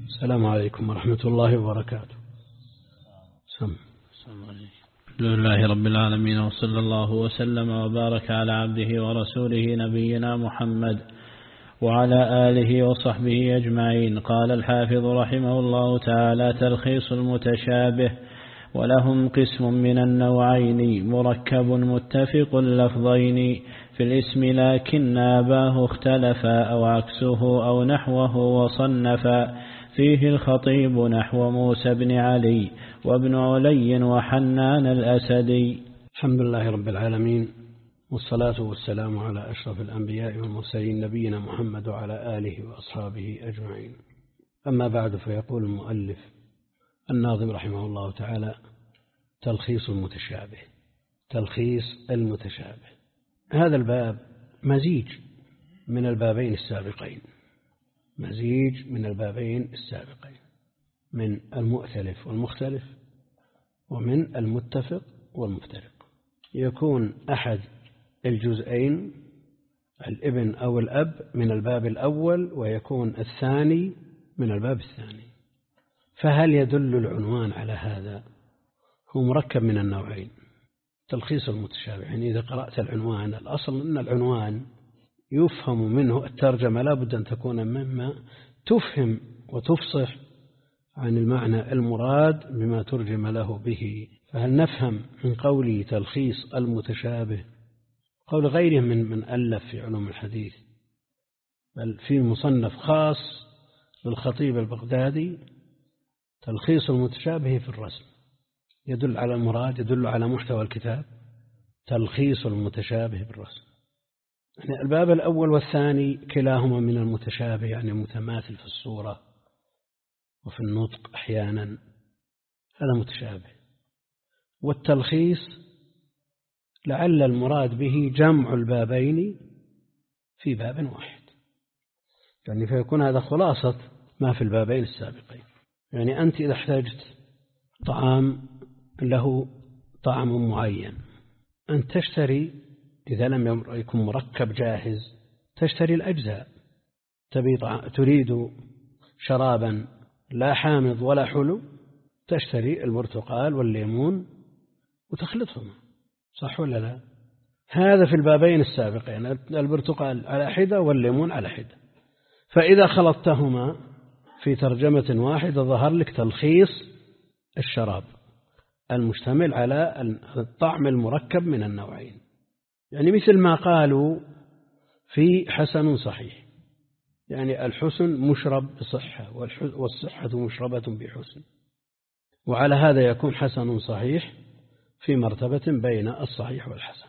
السلام عليكم ورحمة الله وبركاته. الحمد لله رب العالمين، وصلى الله وسلم وبارك على عبده ورسوله نبينا محمد وعلى آله وصحبه أجمعين. قال الحافظ رحمه الله تعالى: تلخيص المتشابه. ولهم قسم من النوعين: مركب متفق اللفظين في الاسم لكن أباه اختلفا، أو عكسه أو نحوه وصنفا. فيه الخطيب نحو موسى بن علي وابن علي وحنان الأسدي. الحمد لله رب العالمين، والصلاة والسلام على أشرف الأنبياء والمرسلين نبينا محمد وعلى آله وأصحابه أجمعين. أما بعد، فيقول المؤلف الناظم رحمه الله تعالى: تلخيص المتشابه. تلخيص المتشابه، هذا الباب مزيج من البابين السابقين، مزيج من البابين السابقين، من المؤتلف والمختلف ومن المتفق والمفترق. يكون أحد الجزئين الابن أو الأب من الباب الأول، ويكون الثاني من الباب الثاني. فهل يدل العنوان على هذا؟ هو مركب من النوعين. تلخيص المتشابه، يعني إذا قرأت العنوان، الأصل أن العنوان يفهم منه الترجمة، لا بد أن تكون مما تفهم وتفصح عن المعنى المراد بما ترجم له به. فهل نفهم من قوله تلخيص المتشابه قول غيرهم من ألف في علوم الحديث، بل في مصنف خاص للخطيب البغدادي تلخيص المتشابه في الرسم، يدل على المراد، يدل على محتوى الكتاب. تلخيص المتشابه بالرسم، يعني الباب الأول والثاني كلاهما من المتشابه، يعني متماثل في الصورة وفي النطق أحيانا، هذا متشابه. والتلخيص لعل المراد به جمع البابين في باب واحد، يعني فيكون هذا خلاصة ما في البابين السابقين. يعني أنت إذا احتاجت طعام له طعم معين، أن تشتري، إذا لم يكن مركب جاهز، تشتري الأجزاء. تريد شرابا لا حامض ولا حلو، تشتري البرتقال والليمون وتخلطهما، صح ولا لا؟ هذا في البابين السابقين، البرتقال على حدة والليمون على حدة. فإذا خلطتهما في ترجمة واحدة ظهر لك تلخيص الشراب المشتمل على الطعم المركب من النوعين. يعني مثل ما قالوا في حسن صحيح، يعني الحسن مشرب بصحة، والصحة مشربة بحسن، وعلى هذا يكون حسن صحيح في مرتبة بين الصحيح والحسن.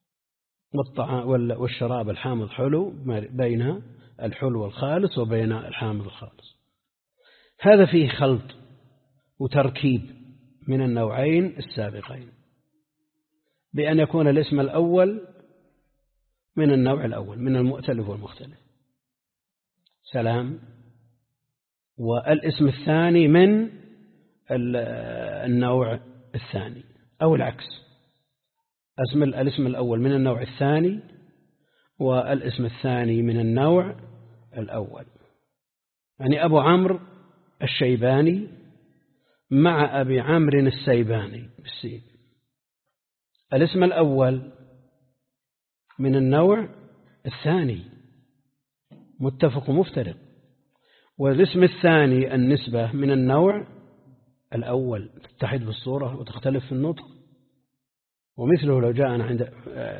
والشراب الحامض حلو بين الحلو الخالص وبين الحامض الخالص. هذا فيه خلط وتركيب من النوعين السابقين، بأن يكون الاسم الأول من النوع الأول من المؤتلف والمختلف، سلام، والاسم الثاني من النوع الثاني، أو العكس، الاسم الأول من النوع الثاني والاسم الثاني من النوع الأول. يعني أبو عمرو الشيباني مع أبي عمرو السيباني بالسين، الاسم الأول من النوع الثاني متفق مفترق، والاسم الثاني النسبة من النوع الأول تتحد بالصورة وتختلف في النطق. ومثله لو جاءنا عند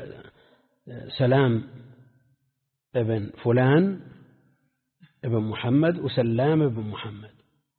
سلام ابن فلان ابن محمد وسلام ابن محمد،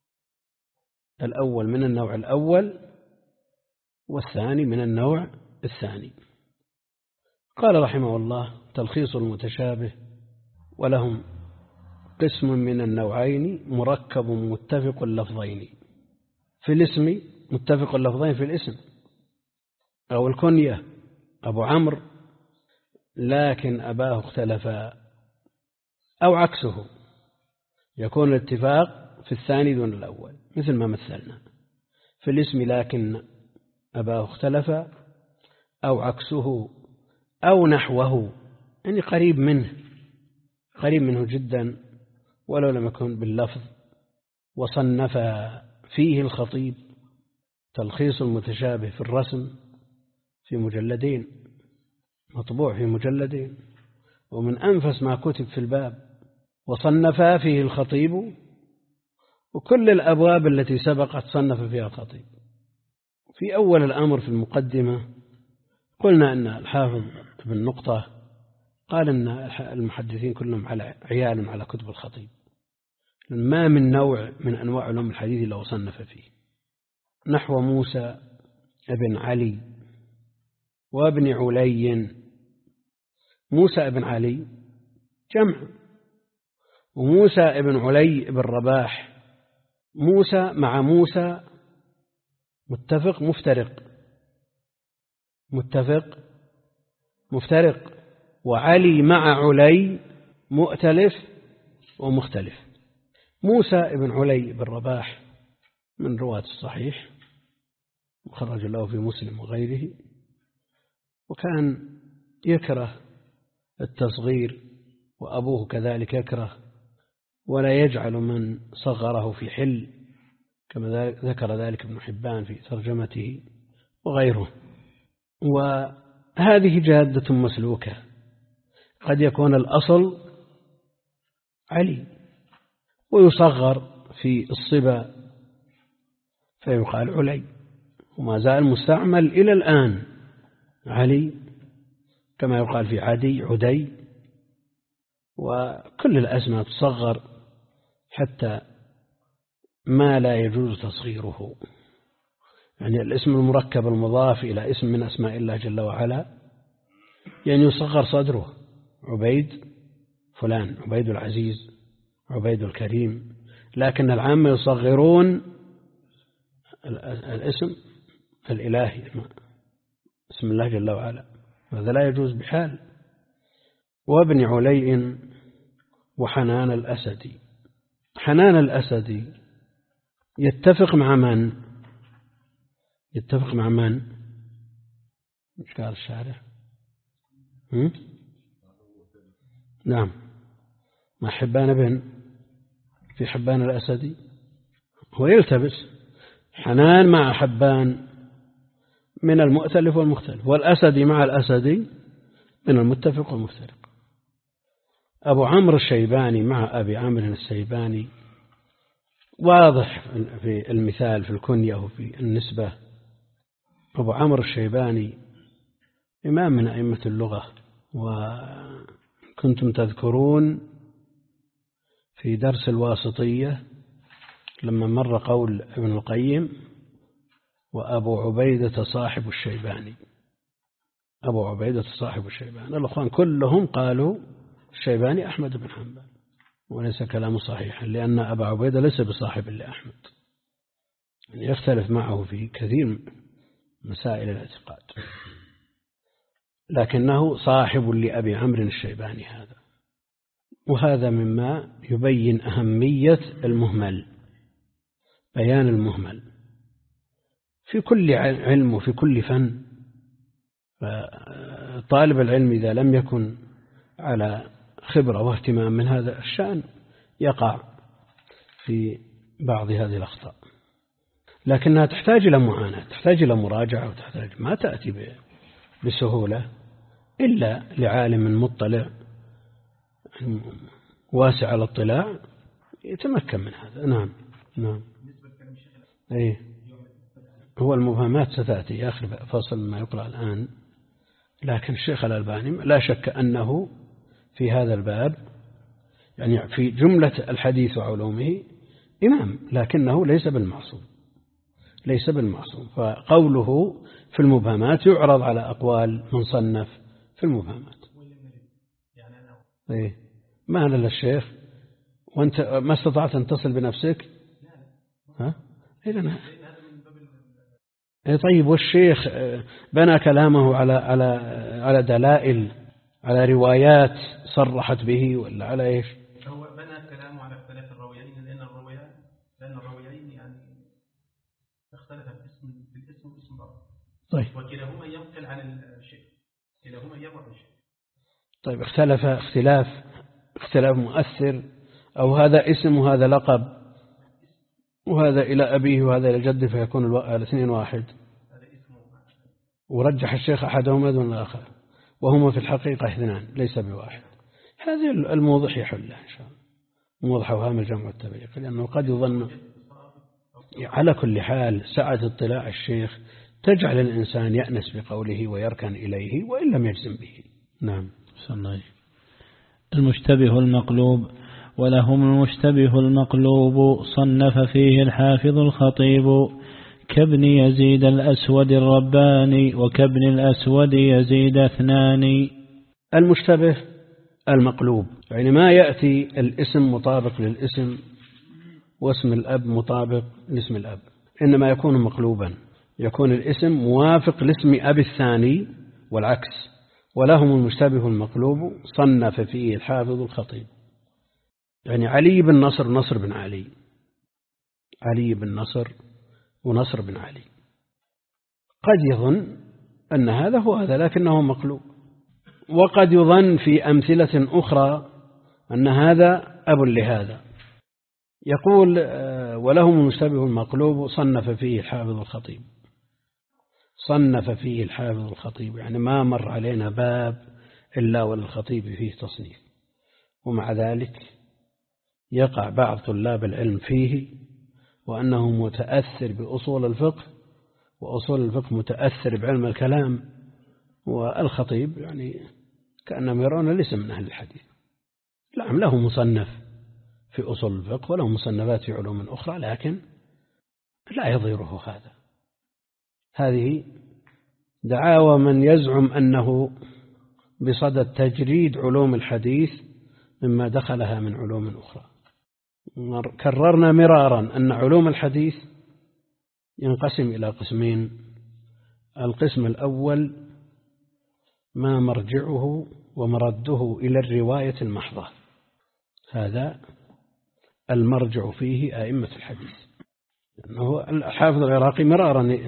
الأول من النوع الأول والثاني من النوع الثاني. قال رحمه الله: تلخيص المتشابه. ولهم قسم من النوعين: مركب متفق اللفظين في الاسم، متفق اللفظين في الاسم أو الكنية، أبو عمرو لكن أباه اختلفا، أو عكسه، يكون الاتفاق في الثاني دون الأول، مثل ما مثلنا في الاسم لكن أباه اختلفا، أو عكسه أو نحوه، يعني قريب منه جدا ولو لم يكن باللفظ وصنف فيه الخطيب تلخيص المتشابه في الرسم في مجلدين، مطبوع في مجلدين، ومن أنفس ما كتب في الباب. وصنف فيه الخطيب، وكل الأبواب التي سبقت صنف فيها الخطيب. في أول الأمر في المقدمة قلنا أن الحافظ ابن نقطة قال أن المحدثين كلهم عيال على كتب الخطيب، ما من نوع من أنواع علوم الحديث إلا وصنف فيه، نحو موسى ابن علي وابن علي. موسى ابن علي جمع، وموسى ابن علي ابن رباح. موسى مع موسى متفق مفترق، متفق مفترق، وعلي مع علي مؤتلف ومختلف. موسى ابن علي بن رباح من رواة الصحيح، مخرج له في مسلم وغيره، وكان يكره التصغير، وأبوه كذلك يكره، ولا يجعل من صغره في حل، كما ذكر ذلك ابن حبان في ترجمته وغيره. وهذه جادة مسلوكة، قد يكون الأصل علي ويصغر في الصبا فيقال علي، وما زال مستعمل إلى الآن علي، كما يقال في عدي عدي، وكل الأسماء تصغر حتى ما لا يجوز تصغيره. يعني الاسم المركب المضاف إلى اسم من أسماء الله جل وعلا يعني يصغر صدره، عبيد فلان، عبيد العزيز، عبيد الكريم، لكن العامة يصغرون الاسم الإلهي اسم الله جل وعلا، هذا لا يجوز بحال. وابن علي وحنان الأسدي. حنان الأسدي يتفق مع من؟ يتفق مع من؟ مش قال الشارع؟ نعم، مع حبان بن، في حبان الأسدي هو يلتبس. حنان مع حبان من المؤتلف والمختلف، والأسدي مع الأسدي من المتفق والمفترق. أبو عمرو الشيباني مع أبي عمرو الشيباني واضح في المثال في الكنية وفي النسبة. أبو عمرو الشيباني إمام من أئمة اللغة، وكنتم تذكرون في درس الواسطية لما مر قول ابن القيم وأبو عبيدة صاحب الشيباني، أبو عبيدة صاحب الشيباني، الأخوان كلهم قالوا الشيباني أحمد بن حنبل، وليس كلامه صحيحا، لأن أبا عبيدة ليس بصاحب لأحمد، يعني يختلف معه في كثير مسائل الاعتقاد، لكنه صاحب لأبي عمرو الشيباني هذا. وهذا مما يبين أهمية المهمل، بيان المهمل في كل علم وفي كل فن. فطالب العلم إذا لم يكن على خبرة واهتمام من هذا الشأن يقع في بعض هذه الأخطاء، لكنها تحتاج إلى معاناة، تحتاج إلى مراجعة، وتحتاج ما تأتي بسهولة إلا لعالم مطلع واسع الاطلاع يتمكن من هذا. نعم نعم. أي هو المبهمات ستأتي آخر فصل ما يقرأ الآن، لكن الشيخ الألباني لا شك أنه في هذا الباب يعني في جملة الحديث وعلومه إمام، لكنه ليس بالمعصوم، ليس بالمعصوم. فقوله في المبهمات يعرض على أقوال من صنف في المبهمات. إيه ما أنا للشيخ وأنت ما استطعت أن تصل بنفسك؟ ها؟ إذن طيب، والشيخ بنى كلامه على دلائل، على روايات صرحت به، ولا على إيش؟ هو بنى كلامه على اختلاف الراويين، لأن الراويين يعني اختلف في الاسم واسم بعض. طيب. وكلاهما ينقل عن الشيء، كلاهما يروي عن الشيء. طيب، اختلاف مؤثر، أو هذا اسم وهذا لقب؟ وهذا إلى أبيه وهذا إلى جده فيكون الاثنين واحد، ورجح الشيخ أحدهما دون الآخر وهما في الحقيقة اثنان ليس بواحد. هذه الموضح يحلها إن شاء الله، موضح أوهام الجمع والتفريق، لأنه قد يظن. على كل حال سعة اطلاع الشيخ تجعل الإنسان يأنس بقوله ويركن إليه وإن لم يجزم به. نعم. المشتبه المقلوب. ولهم المشتبه المقلوب صنف فيه الحافظ الخطيب كابن يزيد الأسود الرباني وكابن الأسود يزيد اثنان. المشتبه المقلوب يعني ما يأتي الاسم مطابق للاسم واسم الأب مطابق لاسم الأب، إنما يكون مقلوبا، يكون الاسم موافق لاسم أب الثاني والعكس. ولهم المشتبه المقلوب صنف فيه الحافظ الخطيب، يعني علي بن نصر نصر بن علي، علي بن نصر ونصر بن علي، قد يظن أن هذا هو هذا لكنه مقلوب، وقد يظن في أمثلة أخرى أن هذا أب لهذا. يقول ولهم المشتبه المقلوب صنف فيه الحافظ الخطيب، صنف فيه الحافظ الخطيب يعني ما مر علينا باب إلا وللخطيب فيه تصنيف، ومع ذلك يقع بعض طلاب العلم فيه وأنه متأثر بأصول الفقه، وأصول الفقه متأثر بعلم الكلام، والخطيب يعني كأنهم يرون ليس من أهل الحديث. نعم له مصنف في أصول الفقه وله مصنفات في علوم أخرى، لكن لا يضيره هذا. هذه دعاوى من يزعم أنه بصدد تجريد علوم الحديث مما دخلها من علوم أخرى. كررنا مرارا أن علوم الحديث ينقسم إلى قسمين: القسم الأول ما مرجعه ومرده إلى الرواية المحضة، هذا المرجع فيه أئمة الحديث، لأنه الحافظ العراقي مرارا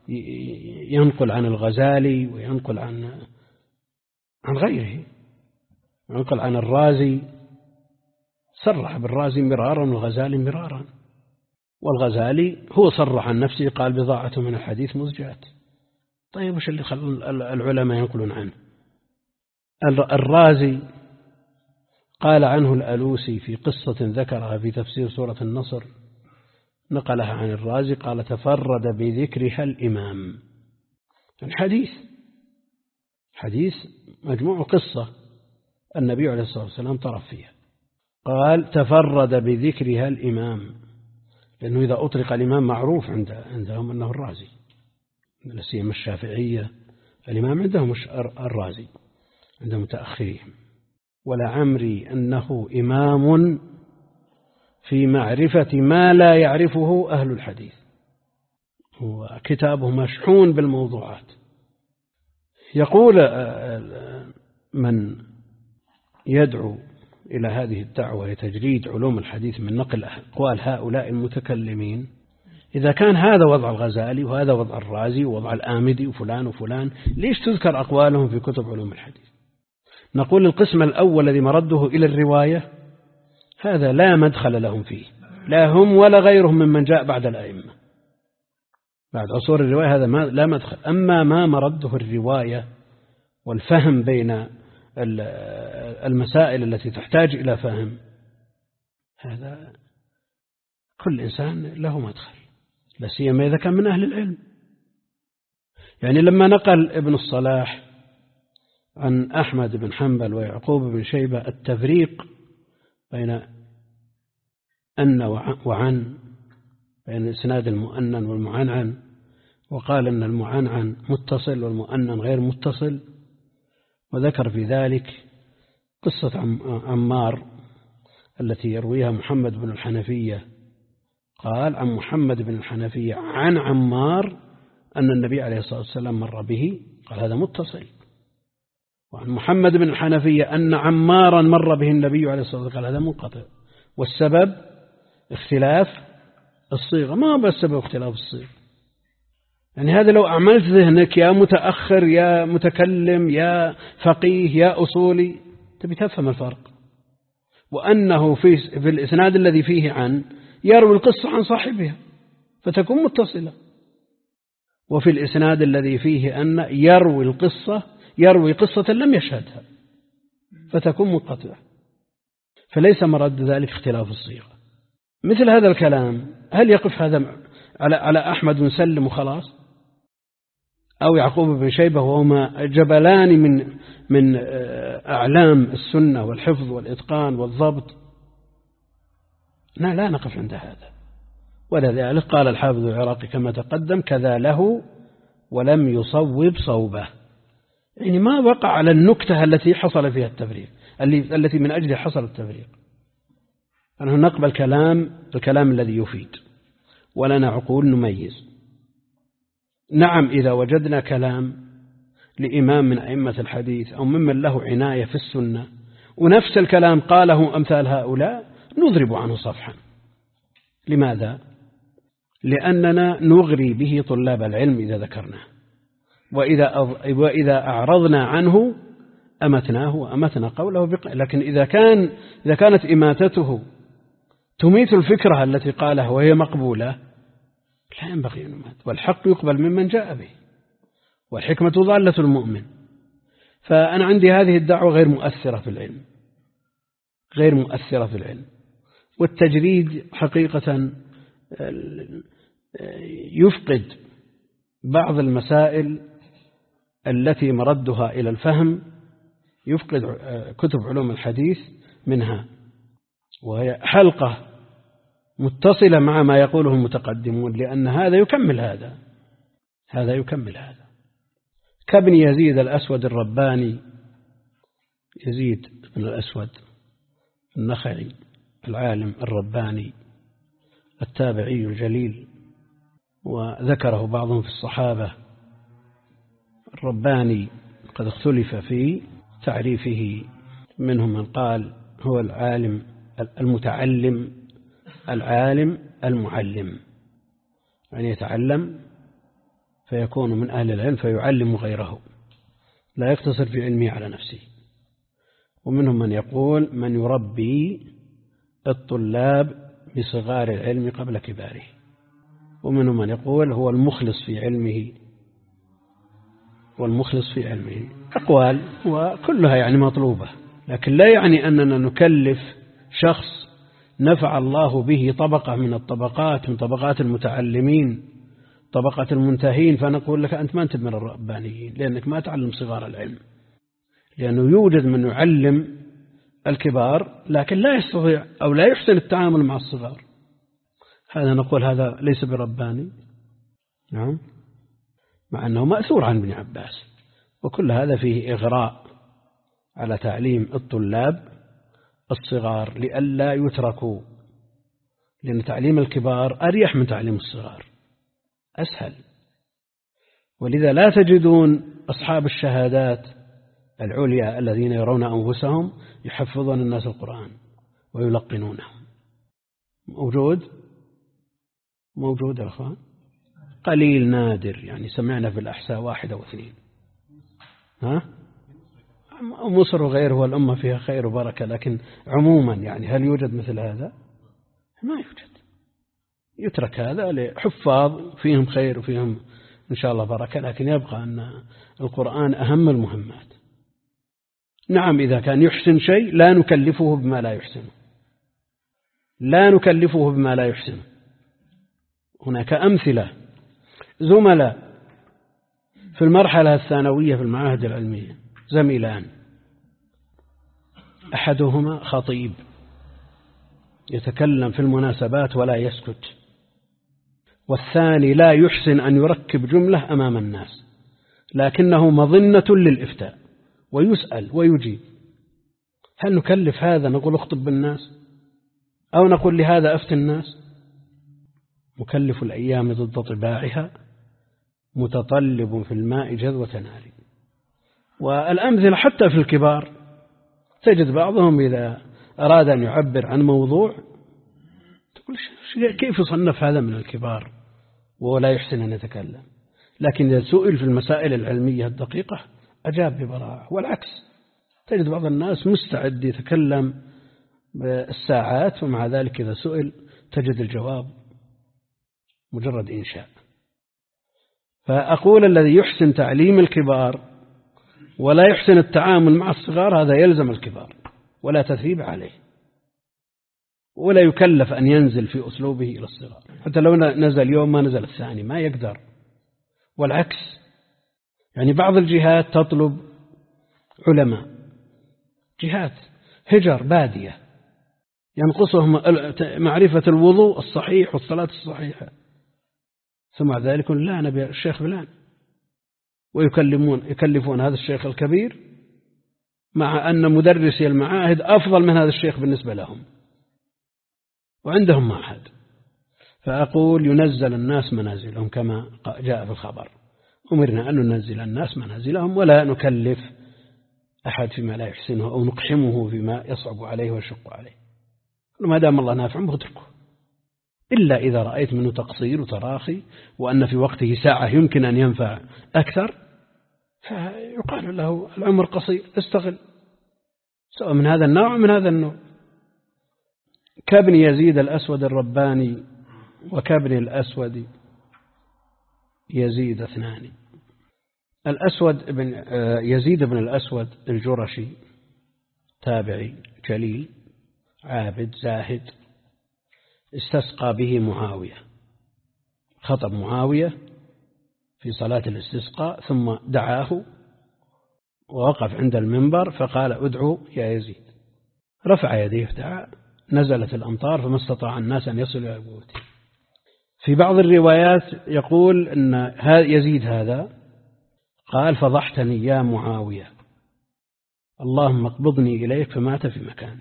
ينقل عن الغزالي وينقل عن غيره، ينقل عن الرازي، صرح بالرازي مرارا والغزالي مرارا، والغزالي هو صرح عن نفسه قال بضاعة من الحديث مزجات. طيب وش اللي خلى العلماء ينقلون عنه؟ الرازي قال عنه الألوسي في قصة ذكرها في تفسير سورة النصر، نقلها عن الرازي قال تفرد بذكرها الإمام. حديث مجموع قصة النبي عليه الصلاة والسلام طرف فيها، قال تفرد بذكرها الإمام، لأنه إذا أطلق الإمام معروف عندهم أنه الرازي، لا سيما الشافعية الإمام عندهم الرازي عند متأخرين. ولعمري أنه إمام في معرفة ما لا يعرفه أهل الحديث، وكتابه مشحون بالموضوعات. يقول من يدعو إلى هذه الدعوة لتجريد علوم الحديث من نقل أقوال هؤلاء المتكلمين، إذا كان هذا وضع الغزالي وهذا وضع الرازي ووضع الآمدي وفلان وفلان، ليش تذكر أقوالهم في كتب علوم الحديث؟ نقول القسم الأول الذي مرده إلى الرواية هذا لا مدخل لهم فيه، لا هم ولا غيرهم ممن جاء بعد الأئمة بعد عصور الرواية، هذا لا مدخل. أما ما مرده الرواية والفهم بين المسائل التي تحتاج إلى فهم، هذا كل إنسان له مدخل، لا سيما إذا كان من أهل العلم. يعني لما نقل ابن الصلاح عن أحمد بن حنبل ويعقوب بن شيبة التفريق بين أن وعن، بين إسناد المؤنن والمعنعن، وقال أن المعنعن متصل والمؤنن غير متصل، وذكر في ذلك قصة عمار التي يرويها محمد بن الحنفية، قال عن محمد بن الحنفية عن عمار أن النبي عليه الصلاة والسلام مر به، قال هذا متصل. وعن محمد بن الحنفية أن عمارا مر به النبي عليه الصلاة والسلام، قال هذا منقطع. والسبب اختلاف الصيغة، ما بس سبب اختلاف الصيغة. يعني هذا لو أعملت ذهنك يا متأخر يا متكلم يا فقيه يا أصولي تبي تفهم الفرق، وأنه في الإسناد الذي فيه عن يروي القصة عن صاحبها فتكون متصلة. وفي الإسناد الذي فيه أن يروي قصة لم يشهدها فتكون منقطعة. فليس مراد ذلك اختلاف الصيغة. مثل هذا الكلام هل يقف هذا على أحمد بن سلم وخلاص، أو يعقوب بن شيبة وهما جبلان من أعلام السنة والحفظ والإتقان والضبط؟ لا نقف عند هذا. ولذلك قال الحافظ العراقي كما تقدم: كذا له ولم يصوب صوبه، يعني ما وقع على النكتة التي حصل فيها التفريق، التي من أجل حصل التفريق. أنه نقبل الكلام الذي يفيد، ولنا عقول نميز. نعم إذا وجدنا كلام لإمام من أئمة الحديث أو ممن له عناية في السنة ونفس الكلام قاله أمثال هؤلاء نضرب عنه صفحا. لماذا؟ لأننا نغري به طلاب العلم إذا ذكرناه، وإذا أعرضنا عنه أمتناه وأمتنا قوله لكن إذا كانت إماتته تميت الفكرة التي قالها وهي مقبولة لا ينبغي أن يمات، والحق يقبل ممن جاء به، والحكمة ضالة المؤمن. فأنا عندي هذه الدعوة غير مؤثرة في العلم. والتجريد حقيقة يفقد بعض المسائل التي مردها إلى الفهم، يفقد كتب علوم الحديث منها، وهي حلقة متصلة مع ما يقوله المتقدمون، لأن هذا يكمل هذا كابن يزيد الأسود الرباني، يزيد بن الأسود النخعي العالم الرباني التابعي الجليل، وذكره بعضهم في الصحابة. الرباني قد اختلف في تعريفه، منهم من قال هو العالم المتعلم العالم المعلم، يعني يتعلم فيكون من أهل العلم فيعلم غيره، لا يقتصر في علمه على نفسه. ومنهم من يقول من يربي الطلاب بصغار العلم قبل كباره. ومنهم من يقول هو المخلص في علمه أقوال، وكلها يعني مطلوبة، لكن لا يعني أننا نكلف شخص نفع الله به طبقة من الطبقات، من طبقات المتعلمين، طبقة المنتهين، فنقول لك أنت ما أنت من الربانيين لأنك ما تعلم صغار العلم. لأنه يوجد من يعلم الكبار لكن لا يستطيع أو لا يحسن التعامل مع الصغار، هذا نقول هذا ليس برباني. نعم، مع أنه مأثور عن ابن عباس. وكل هذا فيه إغراء على تعليم الطلاب الصغار لئلا يتركوا، لأن تعليم الكبار أريح من تعليم الصغار، أسهل. ولذا لا تجدون أصحاب الشهادات العليا الذين يرون أنفسهم يحفظون الناس القرآن ويلقنونهم. موجود يا أخوان، قليل نادر، يعني سمعنا في الأحساء 1 أو 2. مصر وغيره والأمة فيها خير وبركة، لكن عموما يعني هل يوجد مثل هذا؟ ما يوجد. يترك هذا لحفاظ فيهم خير وفيهم إن شاء الله بركة، لكن يبقى أن القرآن أهم المهمات. نعم إذا كان يحسن شيء لا نكلفه بما لا يحسنه، هناك أمثلة زملاء في المرحلة الثانوية في المعاهد العلمية، زميلان، أحدهما خطيب يتكلم في المناسبات ولا يسكت، والثاني لا يحسن أن يركب جملة أمام الناس لكنه مظنة للإفتاء ويسأل ويجيب. هل نكلف هذا نقول اخطب بالناس، أو نقول لهذا أفت الناس؟ مكلف الأيام ضد طباعها، متطلب في الماء جذوة نار. والأمثلة حتى في الكبار، تجد بعضهم إذا أراد أن يعبر عن موضوع تقول كيف يصنف هذا من الكبار ولا يحسن أن يتكلم، لكن إذا سئل في المسائل العلمية الدقيقة أجاب ببراعة. والعكس، تجد بعض الناس مستعد يتكلم بالساعات ومع ذلك إذا سئل تجد الجواب مجرد إنشاء. فأقول الذي يحسن تعليم الكبار ولا يحسن التعامل مع الصغار هذا يلزم الكبار ولا تثريب عليه، ولا يكلف أن ينزل في أسلوبه إلى الصغار. حتى لو نزل يوم ما نزل الثاني ما يقدر. والعكس، يعني بعض الجهات تطلب علماء، جهات هجر بادية ينقصهم معرفة الوضوء الصحيح والصلاة الصحيحة، ثم ذلك لا نبي الشيخ فلان، ويكلفون هذا الشيخ الكبير مع أن مدرسي المعاهد أفضل من هذا الشيخ بالنسبة لهم وعندهم معهد. فأقول ينزل الناس منازلهم كما جاء في الخبر، أمرنا أن ننزل الناس منازلهم ولا نكلف أحد فيما لا يحسنه أو نقحمه فيما يصعب عليه ويشق عليه. ما دام الله نافع اتركه، إلا إذا رأيت منه تقصير وتراخي وأن في وقته ساعة يمكن أن ينفع أكثر فيقال له العمر قصير استغل، سواء من هذا النوع أو من هذا النوع. كابن يزيد الأسود الرباني وكابن الأسود يزيد اثنان. الأسود بن يزيد بن الأسود الجرشي تابعي جليل عابد زاهد، استسقى به معاوية، خطب معاوية في صلاة الاستسقاء ثم دعاه ووقف عند المنبر فقال ادعو يا يزيد، رفع يديه دعا، نزلت الأمطار فما استطاع الناس أن يصلوا إلى بيوتهم. في بعض الروايات يقول أن يزيد هذا قال فضحتني يا معاوية اللهم اقبضني إليك، فمات في مكانه.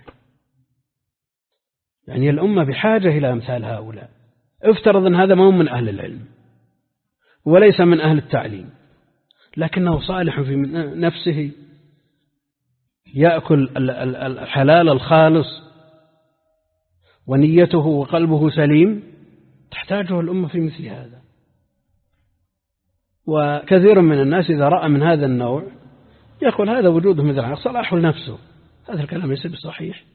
يعني الأمة بحاجة إلى أمثال هؤلاء. افترض أن هذا ما هو من أهل العلم وليس من أهل التعليم، لكنه صالح في نفسه، يأكل الحلال الخالص ونيته وقلبه سليم، تحتاجه الأمة في مثل هذا. وكثير من الناس إذا رأى من هذا النوع يقول هذا وجوده مثل صلاح لنفسه. هذا الكلام ليس بصحيح،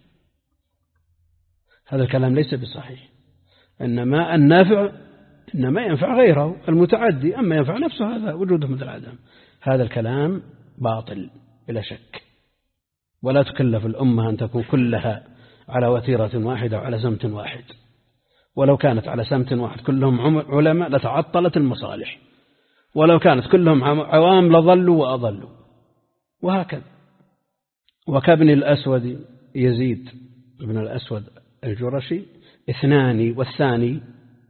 هذا الكلام ليس بصحيح. إنما النافع إنما ينفع غيره، المتعدي أما ينفع نفسه هذا وجوده مثل عدم. هذا الكلام باطل بلا شك، ولا تكلف الأمة أن تكون كلها على وتيرة واحدة وعلى سمت واحد. ولو كانت على سمت واحد كلهم علماء لتعطلت المصالح، ولو كانت كلهم عوام لضلوا وأضلوا، وهكذا. وكابن الأسود يزيد بن الأسود الجرشي اثنان، والثاني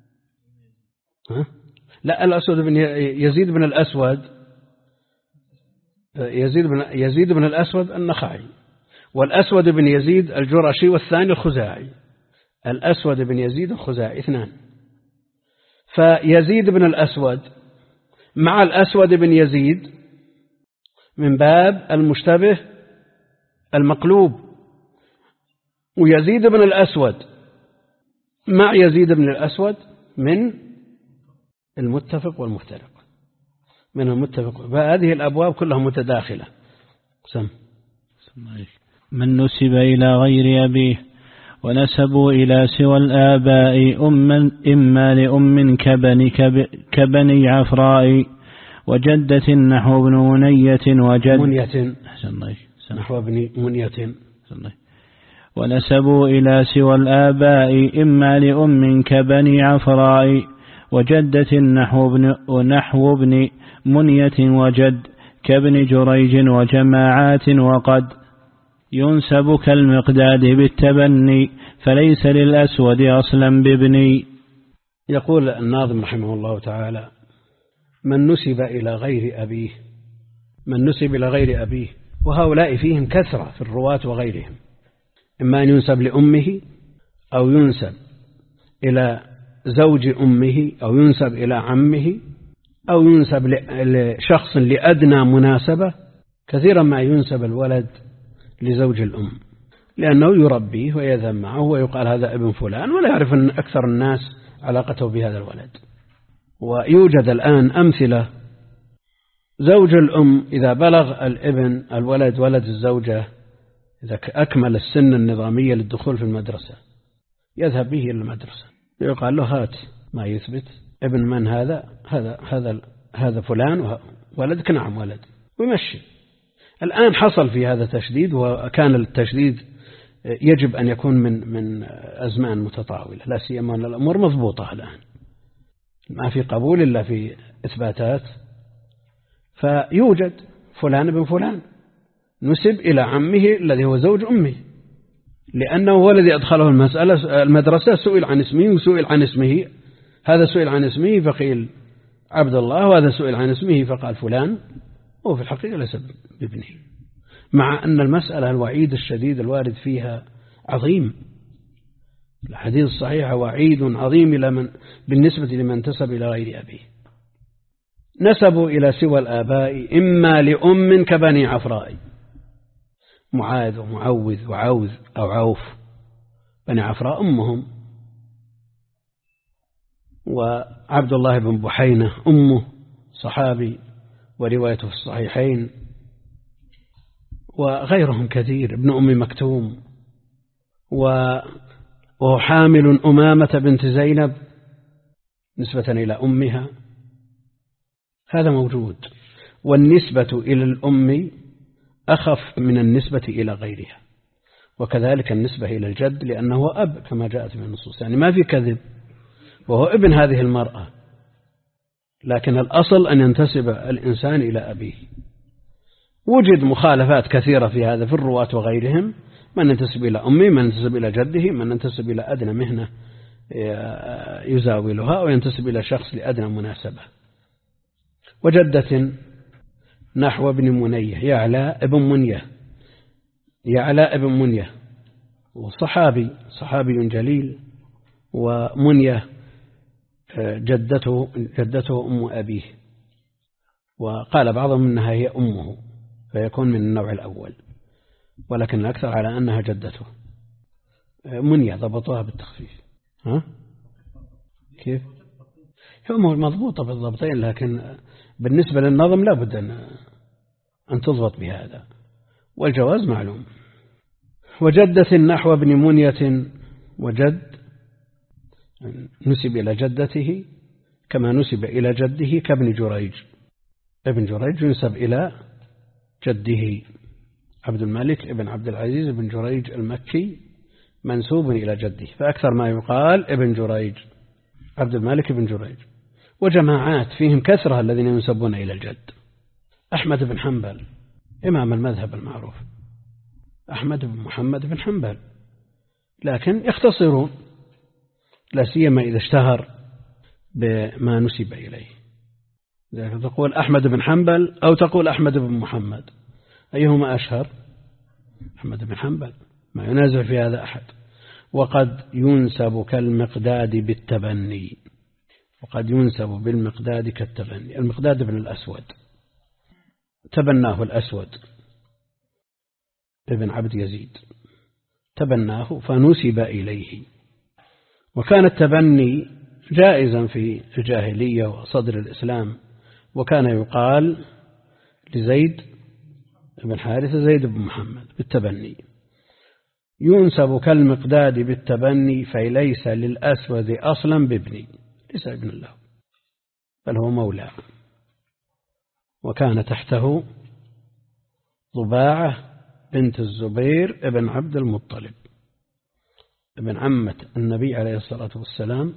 لا الأسود بن يزيد بن الأسود يزيد بن الأسود النخعي، والأسود بن يزيد الجرشي، والثاني الخزاعي. الأسود بن يزيد الخزاعي اثنان. فيزيد بن الأسود مع الأسود بن يزيد من باب المشتبه المقلوب، ويزيد بن الأسود مع يزيد بن الأسود من المتفق والمفترق، من المتفق. فهذه الأبواب كلها متداخلة. من نسب إلى غير أبيه ونسبوا إلى سوى الآباء إما لأم كبني عفراء وجدة نحو ابن منية وجد نحو ابن منية. ونسبوا إلى سوى الآباء إما لأم كبني عفراء وجدة نحو ابن منية وجد كابن جريج وجماعات، وقد ينسب كالمقداد بالتبني فليس للأسود أصلا بابني. يقول الناظم رحمه الله تعالى من نسب إلى غير أبيه، من نسب إلى غير أبيه، وهؤلاء فيهم كثرة في الرواة وغيرهم، إما أن ينسب لأمه أو ينسب إلى زوج أمه أو ينسب إلى عمه أو ينسب لشخص لأدنى مناسبة. كثيرا ما ينسب الولد لزوج الأم لأنه يربيه ويذهب معه ويقال هذا ابن فلان، ولا يعرف أن أكثر الناس علاقته بهذا الولد. ويوجد الآن أمثلة، زوج الأم إذا بلغ الابن الولد ولد الزوجة إذا أكمل السن النظامية للدخول في المدرسة يذهب به إلى المدرسة يقال له هات ما يثبت ابن من هذا فلان ولدك، نعم ولد، ويمشي. الآن حصل في هذا تشديد، وكان التشديد يجب أن يكون من أزمان متطاولة، لا سيما أن الأمور مضبوطة الآن، ما في قبول إلا في إثباتات. فيوجد فلان ابن فلان نسب إلى عمه الذي هو زوج أمه، لأنه هو الذي أدخله المدرسة، سئل عن اسمه وسئل عن اسمه، هذا سئل عن اسمه فقيل عبد الله، وهذا سئل عن اسمه فقال فلان، وهو في الحقيقة ليس بابنه، مع أن المسألة الوعيد الشديد الوارد فيها عظيم. الحديث الصحيح وعيد عظيم بالنسبة لمن انتسب إلى غير أبيه. نسبوا إلى سوى الآباء إما لأم كبني عفراء، معاذ ومعوذ وعوذ أو عوف، بني عفراء أمهم، وعبد الله بن بحينة أمه صحابي وروايته في الصحيحين، وغيرهم كثير، ابن أم مكتوم، وهو حامل أمامة بنت زينب نسبة إلى أمها، هذا موجود. والنسبة إلى الأم أخف من النسبة إلى غيرها، وكذلك النسبة إلى الجد لأنه أب كما جاءت من النصوص، يعني ما في كذب، وهو ابن هذه المرأة، لكن الأصل أن ينتسب الإنسان إلى أبيه. وجد مخالفات كثيرة في هذا في الرواة وغيرهم، من ينتسب إلى أمه، من ينتسب إلى جده، من ينتسب إلى أدنى مهنة يزاولها، وينتسب إلى شخص لأدنى مناسبة. وجدة نحو ابن منية، يعلى ابن منية وصحابي جليل، ومنية جدته أم أبيه، وقال بعضهم أنها هي أمه، فيكون من النوع الأول، ولكن الأكثر على أنها جدته. منية ضبطوها بالتخفيف. كيف؟ هو مضبوطة بالضبطين، لكن بالنسبة للنظم لا بد أن تضبط بهذا، والجواز معلوم. وجدة نحو ابن منية، وجد نسب إلى جدته كما نسب إلى جده كابن جريج. ابن جريج ينسب إلى جده عبد الملك ابن عبد العزيز بن جريج المكي، منسوب إلى جده، فأكثر ما يقال ابن جريج، عبد الملك بن جريج. وجماعات فيهم كثرة الذين ينسبون إلى الجد. أحمد بن حنبل إمام المذهب المعروف، أحمد بن محمد بن حنبل، لكن يختصرون، لا سيما إذا اشتهر بما نسب إليه، تقول أحمد بن حنبل أو تقول أحمد بن محمد، أيهما أشهر؟ أحمد بن حنبل، ما ينازع في هذا أحد. وقد ينسب كالمقداد بالتبني، وقد ينسب بالمقداد كالتبني. المقداد بن الأسود تبناه الأسود ابن عبد يزيد، تبناه فنسب إليه. وكان التبني جائزا في الجاهلية وصدر الإسلام، وكان يقال لزيد بن حارثة زيد بن محمد بالتبني. ينسب كالمقداد بالتبني، فليس للأسود أصلا بابني، ليس ابن له بل هو مولى. وكان تحته ضباعة بنت الزبير ابن عبد المطلب، ابن عمة النبي عليه الصلاة والسلام،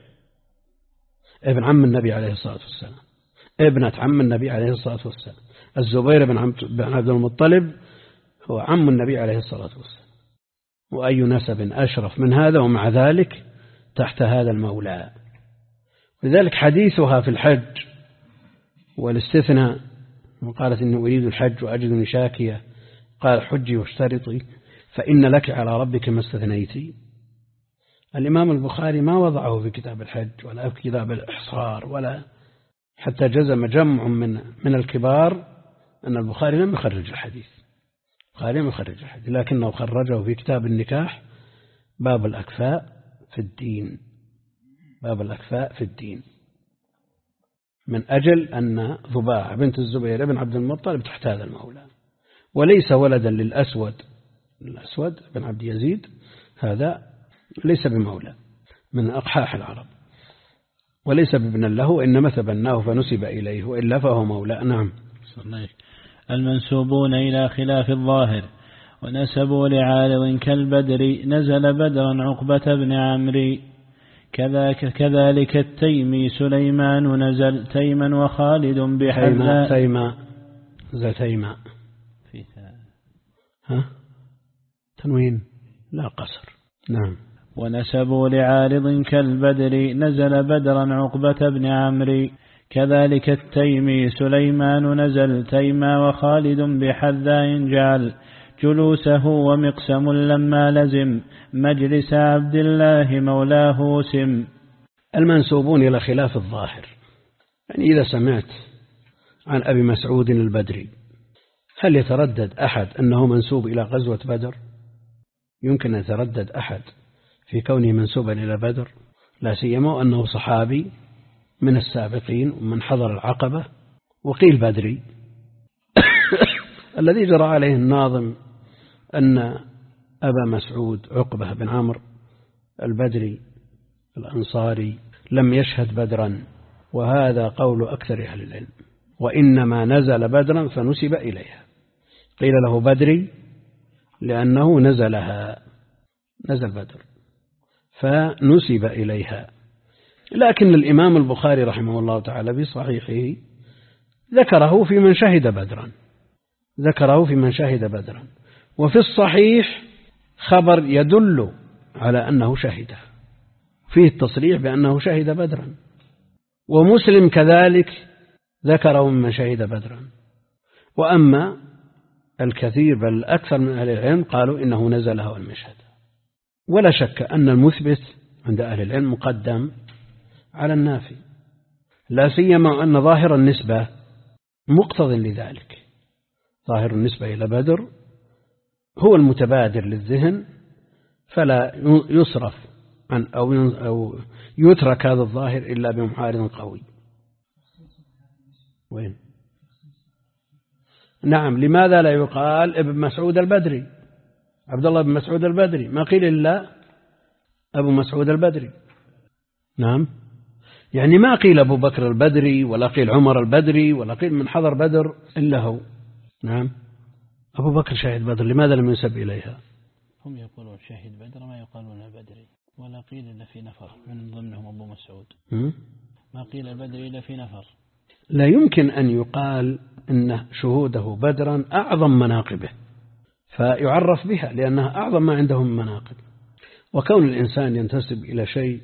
ابن عم النبي عليه الصلاة والسلام، ابنة عم النبي عليه الصلاة والسلام. الزبير بن عبد المطلب هو عم النبي عليه الصلاة والسلام، وأي نسب أشرف من هذا، ومع ذلك تحت هذا المولى. لذلك حديثها في الحج والاستثناء، وقالت إني أريد الحج وأجدني شاكية، قال حجي واشترطي فإن لك على ربك ما استثنيتي. الإمام البخاري ما وضعه في كتاب الحج ولا في كتاب الإحصار، ولا حتى جزم جمع من الكبار أن البخاري لم يخرج الحديث، البخاري لم يخرج الحديث، لكنه خرجه في كتاب النكاح، باب الأكفاء في الدين، باب الأكفاء في الدين، من أجل أن ضباعة بنت الزبير بن عبد المطلب تحت هذا المولى، وليس ولدا للأسود، الأسود بن عبد يزيد هذا ليس بمولى. من أقحاح العرب، وليس بابن له إنما تبناه فنسب إليه، وإلا فهو مولى. نعم. المنسوبون إلى خلاف الظاهر ونسبوا لعارض كالبدر نزل بدرا عقبة بن عمرو، كذلك التيمي سليمان نزل تيما وخالد بحذاء. تيما في تنوين لا قصر. نعم. ونسبوا لعارض كالبدر نزل بدرا عقبة بن عمرو، كذلك التيمي سليمان نزل تيما وخالد بحذاء جعل جلوسه ومقسم لما لزم مجلس عبد الله مولاه سم. المنسوبون إلى خلاف الظاهر، يعني إذا سمعت عن أبي مسعود البدري هل يتردد أحد أنه منسوب إلى غزوة بدر؟ يمكن أن يتردد أحد في كونه منسوبا إلى بدر، لا سيما أنه صحابي من السابقين ومن حضر العقبة، وقيل بدري. الذي جرى عليه الناظم أن أبا مسعود عقبة بن عمرو البدري الأنصاري لم يشهد بدرا، وهذا قول أكثر أهل العلم، وإنما نزل بدرا فنسب إليها. قيل له بدري لأنه نزل بدر فنسب إليها. لكن الإمام البخاري رحمه الله تعالى في صحيحه ذكره في من شهد بدرا، وفي الصحيح خبر يدل على أنه شهده، فيه التصريح بأنه شهد بدرا، ومسلم كذلك ذكره من شهد بدرا. وأما الكثير بل الأكثر من أهل العلم قالوا إنه نزله والمشهد. ولا شك أن المثبت عند أهل العلم مقدم على النافي، لا سيما أن ظاهر النسبة مقتض لذلك. ظاهر النسبة إلى بدر هو المتبادر للذهن، فلا يصرف عن أو يترك هذا الظاهر إلا بمعارض قوي. وين؟ نعم. لماذا لا يقال ابن مسعود البدري، عبد الله بن مسعود البدري؟ ما قيل إلا أبو مسعود البدري. نعم. يعني ما قيل أبو بكر البدري ولا قيل عمر البدري ولا قيل من حضر بدر إلا هو. نعم. أبو بكر شاهد بدر، لماذا لم ينسب إليها؟ هم يقولون شاهد بدر ما يقالون البدري، ولا قيل إلا في نفر من ضمنهم أبو مسعود. ما قيل البدري إلا في نفر. لا يمكن أن يقال إن شهوده بدرا أعظم مناقبه فيعرف بها، لأنها أعظم ما عندهم من مناقب. وكون الإنسان ينتسب إلى شيء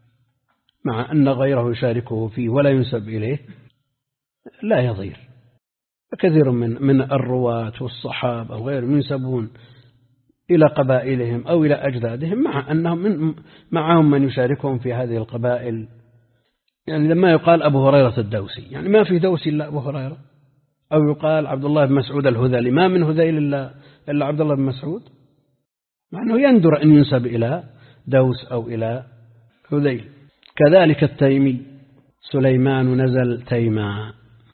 مع أن غيره يشاركه فيه ولا ينسب إليه لا يضير. كثير من الرواة والصحابة وغيرهم ينسبون إلى قبائلهم أو إلى أجدادهم، مع أنهم معهم من يشاركهم في هذه القبائل. يعني لما يقال أبو هريرة الدوسي، يعني ما في دوسي إلا أبو هريرة، أو يقال عبد الله بن مسعود الهذلي، ما من هذيل إلا عبد الله بن مسعود، مع أنه يندر أن ينسب إلى دوس أو إلى هذيل. كذلك التيمي سليمان نزل تيما.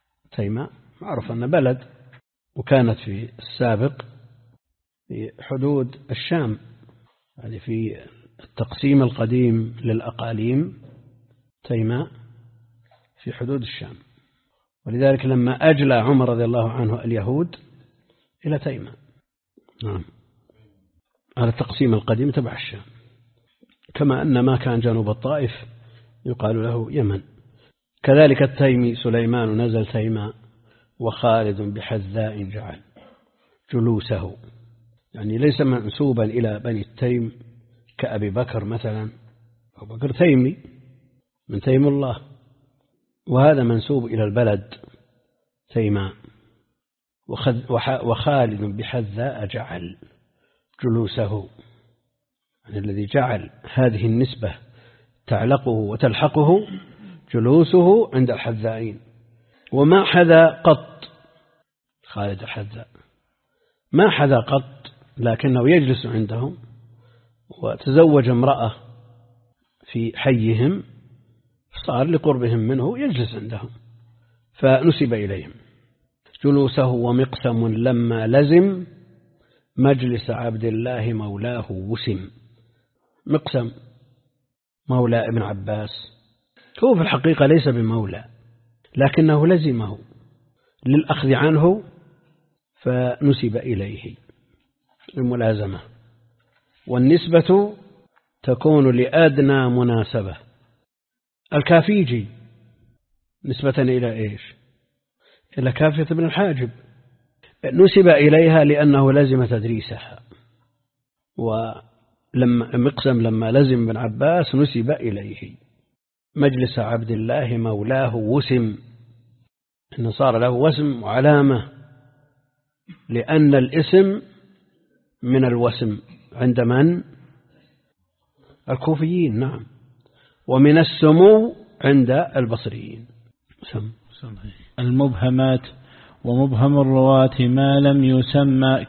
معروف أن بلد، وكانت في السابق في حدود الشام، يعني في التقسيم القديم للأقاليم تيما في حدود الشام، ولذلك لما أجلى عمر رضي الله عنه اليهود إلى تيما. نعم. على التقسيم القديم تبع الشام، كما أن ما كان جنوب الطائف يقال له يمن. كذلك التيمي سليمان نزل تيما وخالد بحذاء جعل جلوسه، يعني ليس منسوبا إلى بني التيم كأبي بكر مثلا. أبو بكر تيمي من تيم الله، وهذا منسوب إلى البلد تيما. وخالد بحذاء جعل جلوسه، يعني الذي جعل هذه النسبة تعلقه وتلحقه جلوسه عند الحذائين. وما حذا قط خالد الحذاء، ما حذا قط، لكنه يجلس عندهم، وتزوج امرأة في حيهم صار لقربهم منه يجلس عندهم فنسب إليهم. جلوسه ومقسم لما لزم مجلس عبد الله مولاه وسم. مقسم مولى ابن عباس، هو في الحقيقة ليس بمولى، لكنه لزمه للأخذ عنه فنسب إليه الملازمة. والنسبة تكون لأدنى مناسبة. الكافيجي نسبة إلى إيش؟ إلى كافية بن الحاجب، نسب إليها لأنه لزم تدريسها. مقسم لما لزم بن عباس نسب إليه. مجلس عبد الله مولاه وسم، إن صار له وسم وعلامة، لأن الاسم من الوسم عند من؟ الكوفيين، نعم، ومن السمو عند البصريين. المبهمات ومبهم الرواة ما لم يسمى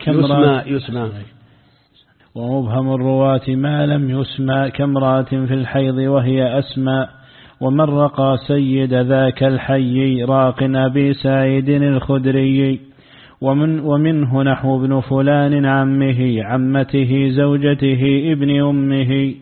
ومبهم الرواة ما لم يسمى كامرأة في الحيض وهي أسماء، ومن رقى سيد ذاك الحي راق أبي سعيد الخدري، ومنه نحو ابن فلان عمه عمته زوجته ابن أمه.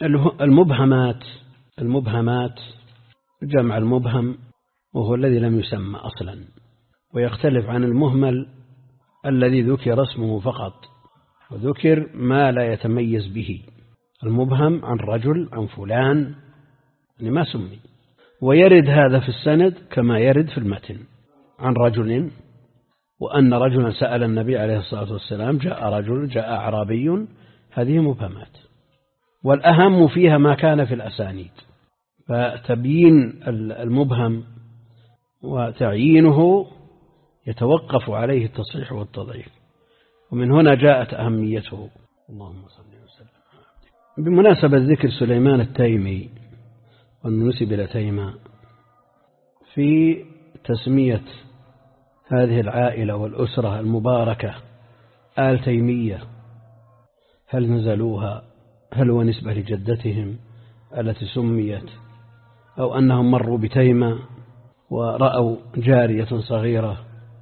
المبهمات جمع المبهم، وهو الذي لم يسمى أصلا، ويختلف عن المهمل الذي ذكر اسمه فقط وذكر ما لا يتميز به. المبهم عن رجل عن فلان ما سمي، ويرد هذا في السند كما يرد في المتن عن رجل، وأن رجلا سأل النبي عليه الصلاة والسلام، جاء أعرابي، هذه مبهمات. والأهم فيها ما كان في الأسانيد، فتبيين المبهم وتعيينه يتوقف عليه التصحيح والتضعيف، ومن هنا جاءت أهميته. اللهم صل وسلم. بمناسبة ذكر سليمان التيمي والنسب إلى تيمة، في تسمية هذه العائلة والأسرة المباركة آل تيمية، هل نزلوها؟ هل هو نسبة لجدتهم التي سميت، أو أنهم مروا بتيمة ورأوا جارية صغيرة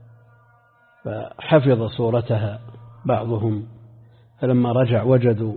فحفظ صورتها بعضهم، فلما رجع وجدوا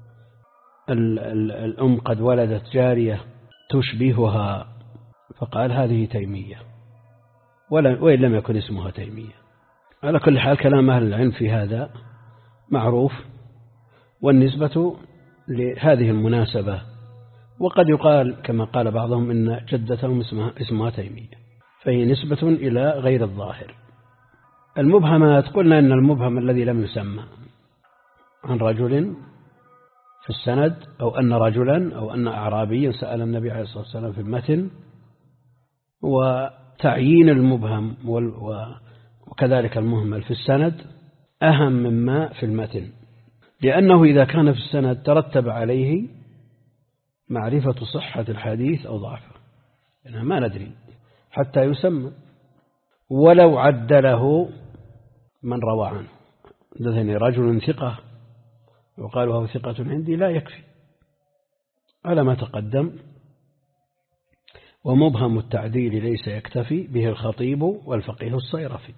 الأم قد ولدت جارية تشبهها، فقال هذه تيمية، وإن لم يكن اسمها تيمية. على كل حال كلام أهل العلم في هذا معروف، والنسبة لهذه المناسبة. وقد يقال كما قال بعضهم إن جدتهم اسمها تيمية، فهي نسبة إلى غير الظاهر. المبهمات قلنا إن المبهم الذي لم يسمى عن رجل في السند، أو أن رجلا أو أن أعرابيا سأل النبي عليه الصلاة والسلام في المتن، وتعيين المبهم وكذلك المهمل في السند أهم مما في المتن، لأنه إذا كان في السند ترتب عليه معرفة صحة الحديث أو ضعفه، لأننا ما ندري حتى يسمى، ولو عدله من روى عنه. لذلك رجل ثقة وقال وهو ثقة عندي لا يكفي على ما تقدم. ومبهم التعديل ليس يكتفي به الخطيب والفقيه الصيرفي.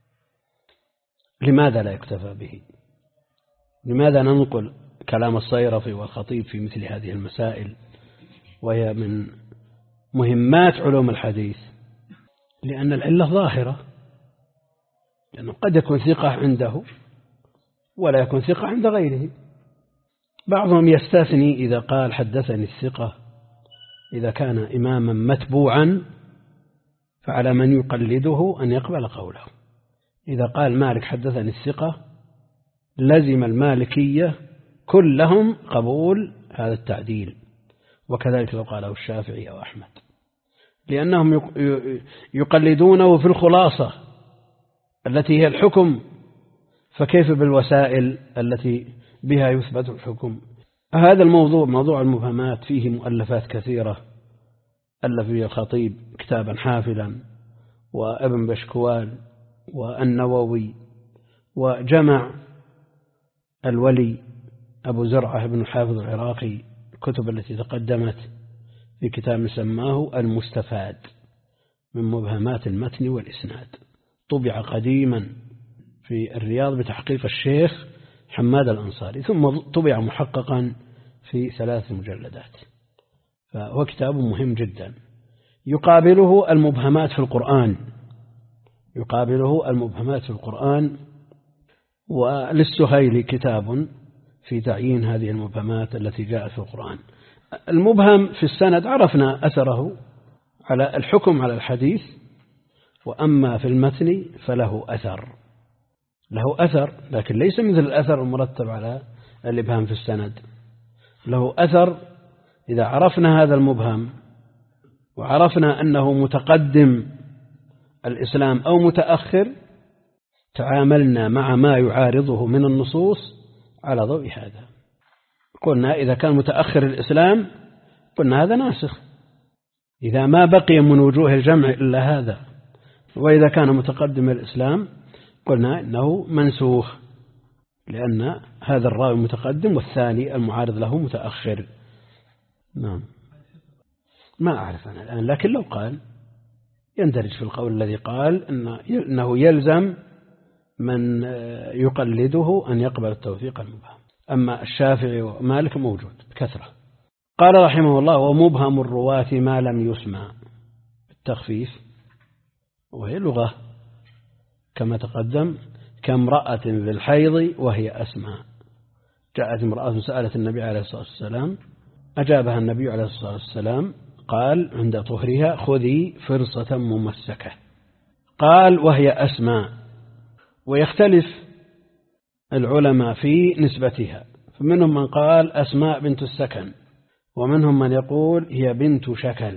لماذا لا يكتفى به؟ لماذا ننقل كلام الصيرفي والخطيب في مثل هذه المسائل وهي من مهمات علوم الحديث؟ لأن العلة ظاهرة، لأنه قد يكون ثقة عنده ولا يكون ثقة عند غيره. بعضهم يستثني إذا قال حدثني الثقة، إذا كان إماما متبوعا فعلى من يقلده أن يقبل قوله. إذا قال مالك حدثني الثقة لزم المالكية كلهم قبول هذا التعديل، وكذلك لو قاله الشافعي أو أحمد، لأنهم يقلدونه في الخلاصة التي هي الحكم، فكيف بالوسائل التي بها يثبت الحكم؟ هذا الموضوع، موضوع المبهمات، فيه مؤلفات كثيرة، ألف فيه الخطيب كتابا حافلا، وابن بشكوال، والنووي، وجمع الولي أبو زرعة بن الحافظ العراقي الكتب التي تقدمت في كتاب سماه المستفاد من مبهمات المتن والإسناد، طبع قديما في الرياض بتحقيق الشيخ حماد الأنصاري، ثم طبع محققا في 3 مجلدات. فهو كتاب مهم جدا. يقابله المبهمات في القرآن، يقابله المبهمات في القرآن. وللسهيلي كتاب في تعيين هذه المبهمات التي جاءت في القرآن. المبهم في السند عرفنا أثره على الحكم على الحديث، وأما في المتن فله أثر، له أثر، لكن ليس مثل الأثر المرتب على الإبهام في السند. له أثر إذا عرفنا هذا المبهم وعرفنا أنه متقدم الإسلام أو متأخر، تعاملنا مع ما يعارضه من النصوص على ضوء هذا. قلنا إذا كان متأخر الإسلام قلنا هذا ناسخ، إذا ما بقي من وجوه الجمع إلا هذا. وإذا كان متقدم الإسلام قلنا إنه منسوخ، لأن هذا الراوي متقدم والثاني المعارض له متأخر. نعم، ما أعرف أنا الآن، لكن لو قال يندرج في القول الذي قال إنه يلزم من يقلده أن يقبل التوثيق المبهم. أما الشافعي ومالك موجود بكثرة. قال رحمه الله: ومبهم الرواة ما لم يسمع، التخفيف، وهي لغة كما تقدم، كامرأة بالحيض وهي أسماء. جاءت امرأة سألت النبي عليه الصلاة والسلام، أجابها النبي عليه الصلاة والسلام قال عند طهرها: خذي فرصة ممسكة. قال: وهي أسماء. ويختلف العلماء في نسبتها، فمنهم من قال أسماء بنت السكن، ومنهم من يقول هي بنت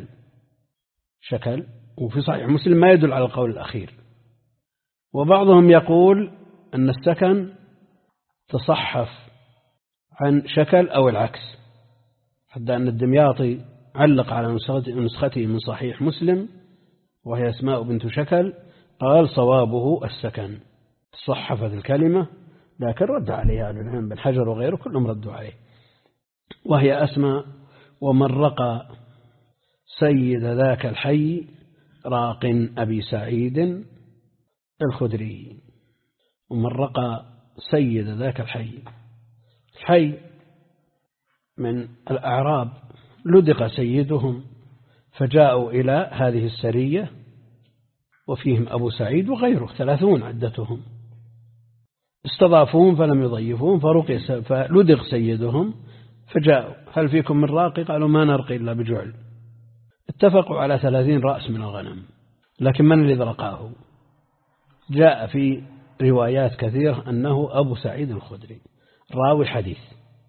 شكل، وفي صحيح مسلم ما يدل على القول الأخير. وبعضهم يقول أن السكن تصحف عن شكل أو العكس، حتى أن الدمياطي علق على نسخته من صحيح مسلم وهي أسماء بنت شكل، قال صوابه السكن، صحفت الكلمة، لكن رد عليها بن حجر وغيره كلهم ردوا عليه. وهي أسماء. ومن رقى سيد ذاك الحي راق أبي سعيد الخدري. ومن رقى سيد ذاك الحي من الأعراب لدغ سيدهم فجاءوا إلى هذه السرية، وفيهم أبو سعيد وغيره 30 عدتهم، استضافوهم فلم يضيفوهم فلدغ سيدهم فجاءوا: هل فيكم من راقي؟ قالوا: ما نرقي إلا بجعل. اتفقوا على 30 رأس من الغنم، لكن من الذي رقاه؟ جاء في روايات كثيرة أنه أبو سعيد الخدري راوي الحديث،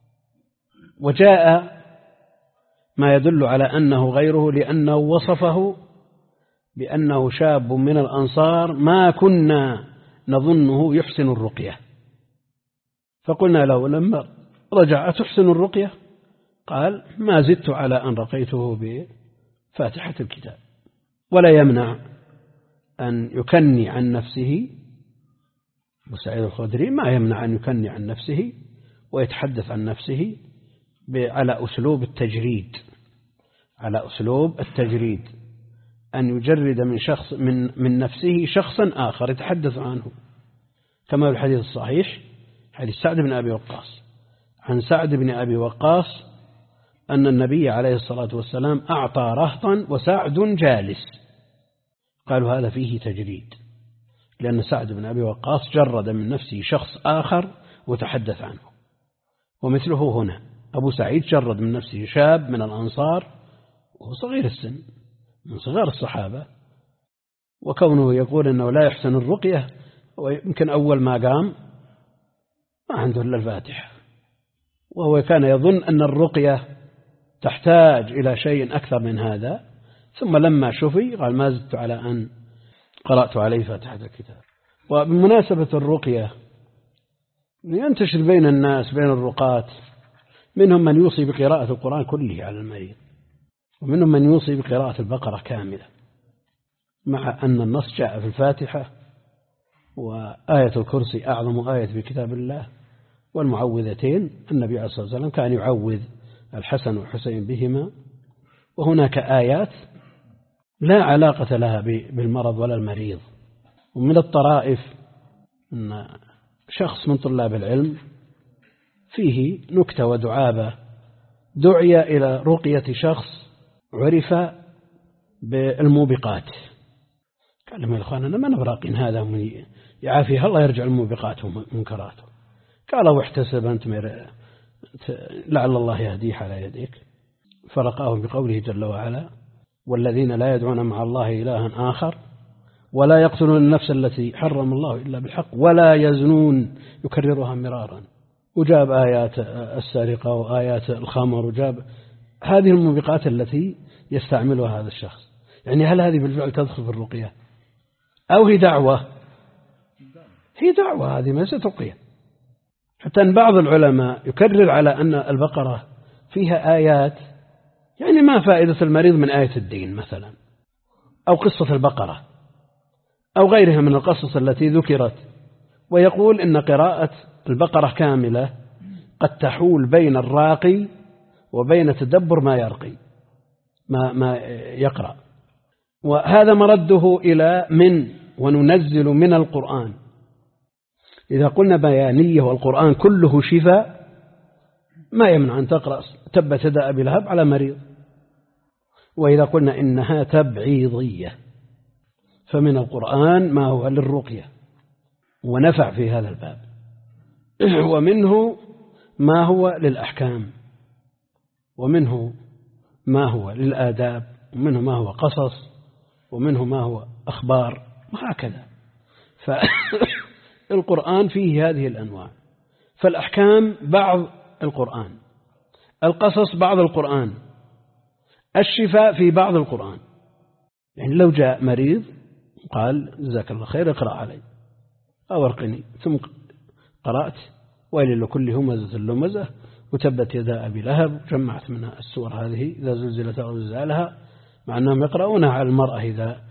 وجاء ما يدل على أنه غيره، لأنه وصفه بأنه شاب من الأنصار ما كنا نظنه يحسن الرقية. فقلنا له لما رجع: تحسن الرقية؟ قال: ما زدت على أن رقيته بفاتحة الكتاب. ولا يمنع أن يكني عن نفسه، أبو سعيد الخدري ما يمنع أن يكني عن نفسه ويتحدث عن نفسه على أسلوب التجريد، على أسلوب التجريد، أن يجرد من نفسه شخصا آخر يتحدث عنه، كما في الحديث الصحيح حديث سعد بن أبي وقاص، عن سعد بن أبي وقاص أن النبي عليه الصلاة والسلام أعطى رهطا وسعد جالس. قالوا هذا فيه تجريد، لأن سعد بن أبي وقاص جرد من نفسه شخص آخر وتحدث عنه. ومثله هنا أبو سعيد جرد من نفسه شاب من الأنصار وهو صغير السن من صغار الصحابة، وكونه يقول أنه لا يحسن الرقية، ويمكن أول ما قام ما عنده إلا الفاتحة، وهو كان يظن أن الرقية تحتاج إلى شيء أكثر من هذا، ثم لما شفي قال: ما زدت على أن قرأت عليه فاتحة الكتاب. وبمناسبة الرقية ينتشر بين الناس بين الرقاة منهم من يوصي بقراءة القرآن كله على المريض، ومنهم من يوصي بقراءة البقرة كاملة، مع أن النص جاء في الفاتحة وآية الكرسي أعظم آية في كتاب الله، والمعوذتين النبي عليه الصلاة والسلام كان يعوذ الحسن والحسين بهما. وهناك آيات لا علاقة لها بالمرض ولا المريض. ومن الطرائف أن شخص من طلاب العلم فيه نكتة ودعابة، دعي إلى رقية شخص عرف بالموبقات. قال لهم يا إخوان أنا ما نبراقين هذا من يعافيه الله يرجع الموبقات ومنكراته. قالوا واحتسب أنت لعل الله يهديه على يديك. فرقاه بقوله جل وعلا والذين لا يدعون مع الله إلها آخر ولا يقتلون النفس التي حرم الله إلا بالحق ولا يزنون يكررها مرارا. وجاب آيات السرقة وآيات الخمر وجاب هذه الموبقات التي يستعملها هذا الشخص. يعني هل هذه بالفعل تدخل في الرقية أو هي دعوة؟ هي دعوة، هذه ما سترقية. حتى أن بعض العلماء يكرر على أن البقرة فيها آيات يعني ما فائدة المريض من آية الدين مثلا أو قصة البقرة أو غيرها من القصص التي ذكرت، ويقول إن قراءة البقرة كاملة قد تحول بين الراقي وبين تدبر ما يرقي ما يقرأ. وهذا مرده إلى وننزل من القرآن. إذا قلنا بيانية والقرآن كله شفاء ما يمنع أن تقرأ تبت يدا أبي لهب على مريض. وإذا قلنا إنها تبعيضية فمن القرآن ما هو للرقية ونفع في هذا الباب، ومنه ما هو للأحكام، ومنه ما هو للآداب، ومنه ما هو قصص، ومنه ما هو أخبار، وهكذا. فالقرآن فيه هذه الأنواع. فالأحكام بعض القرآن، القصص بعض القرآن، الشفاء في بعض القرآن. يعني لو جاء مريض قال جزاك الله خير اقرأ علي أو ارقني، ثم قرأت ويل لكل همزة لمزة وتبت يدا أبي لهب، جمعت منها السور هذه إذا زلزلت أو زلزالها، مع أنهم يقرؤونها على المرأة إذا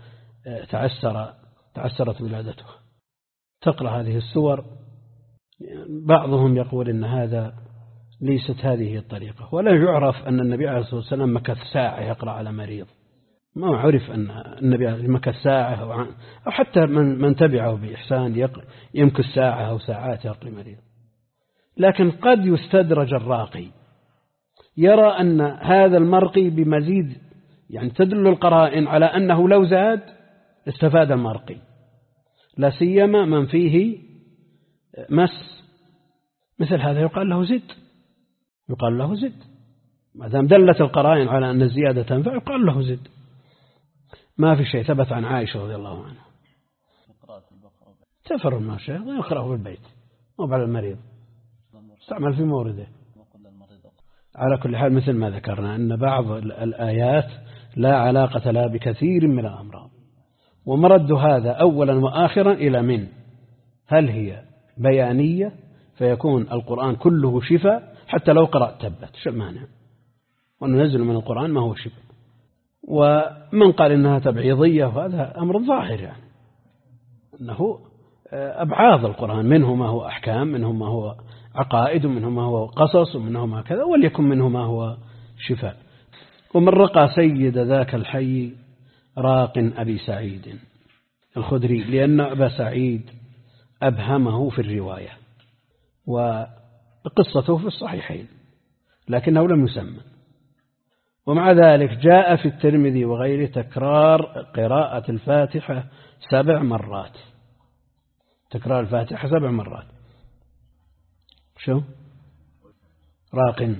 تعسرت ولادتها، تقرأ هذه السور. بعضهم يقول إن هذا ليست هذه الطريقة، ولا يعرف أن النبي عليه الصلاة والسلام مكث ساعة يقرأ على مريض، ما عرف أن النبي مكث ساعة أو حتى من تبعه بإحسان يمكث ساعة أو ساعات يقرأ مريض. لكن قد يستدرج الراقي، يرى أن هذا المرقي بمزيد، يعني تدل القرائن على أنه لو زاد استفاد المرقي، لا سيما من فيه مس، مثل هذا يقال له زد، ما دام دلت القرائن على أن الزيادة تنفع يقال له زد. ما في شيء ثبت عن عائشة رضي الله عنها تفر ما شيء ويقرأه في البيت مو على المريض، استعمل في مورده. على كل حال مثل ما ذكرنا أن بعض الآيات لا علاقة لها بكثير من الأمراض، ومرد هذا أولا وآخرا إلى هل هي بيانية فيكون القرآن كله شفاء حتى لو قرأت تبت شو مانع، وننزل من القرآن ما هو شفاء. ومن قال إنها تبعيضية وهذا أمر ظاهر، يعني أنه أبعاض القرآن منه ما هو أحكام، منه ما هو عقائد، ومنه ما هو قصص، ومنه ما كذا، وليكن منه ما هو شفاء. ومن رقى سيد ذاك الحي راق أبي سعيد الخدري، لأن أبا سعيد أبهمه في الرواية، وقصته في الصحيحين لكنه لم يسمى. ومع ذلك جاء في الترمذي وغيره تكرار قراءة الفاتحة 7 مرات، تكرار الفاتحة 7 مرات. شو راق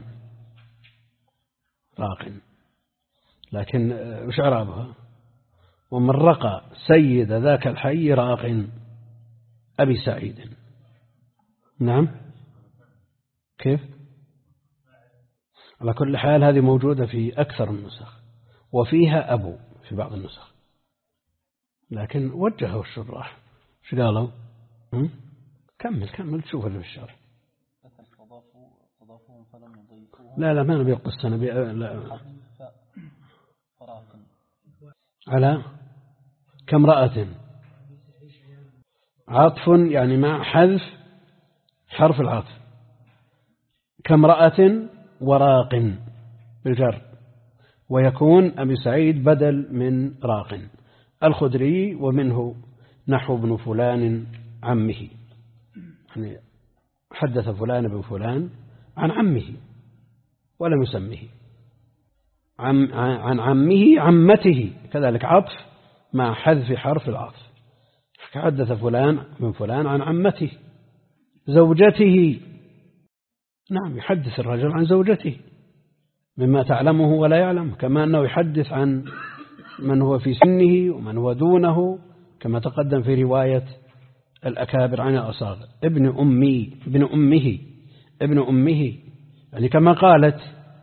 لكن وش عرابها؟ ومن رقى سيد ذاك الحي راق أبي سعيد. نعم كيف؟ على كل حال هذه موجودة في أكثر النسخ، وفيها أبو في بعض النسخ، لكن وجهه الشراح شو قالوا؟ كمل تشوف اللي في الشرح. لا ما نبي القصة، نبي على كامرأة، عطف يعني مع حذف حرف العطف، كامرأة وراق بالجر، ويكون أبي سعيد بدل من راق الخدري، ومنه نحو ابن فلان عمه، يعني حدث فلان بن فلان عن عمه ولم يسمه. عن عمه عمته، كذلك عطف مع حذف حرف العطف. حدث فلان من فلان عن عمته. زوجته، نعم يحدث الرجل عن زوجته مما تعلمه ولا يعلم، كما أنه يحدث عن من هو في سنه ومن هو دونه، كما تقدم في رواية الأكابر عن الأصاغر. ابن أمه، يعني كما قالت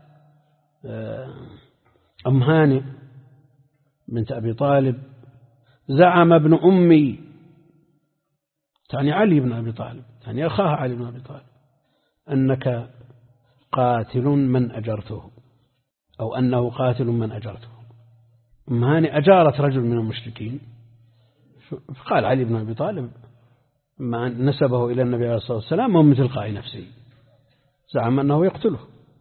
أم هانئ بنت أبي طالب: زعم ابن أمي، تعني علي بن أبي طالب، تعني أخاها علي بن أبي طالب، أنك قاتل من أجرته، أو أنه قاتل من أجرته. أم هانئ أجارت رجل من المشركين، فقال علي بن أبي طالب ما نسبه إلى النبي عليه الصلاة والسلام ومن تلقاء نفسه زعم أنه يقتله،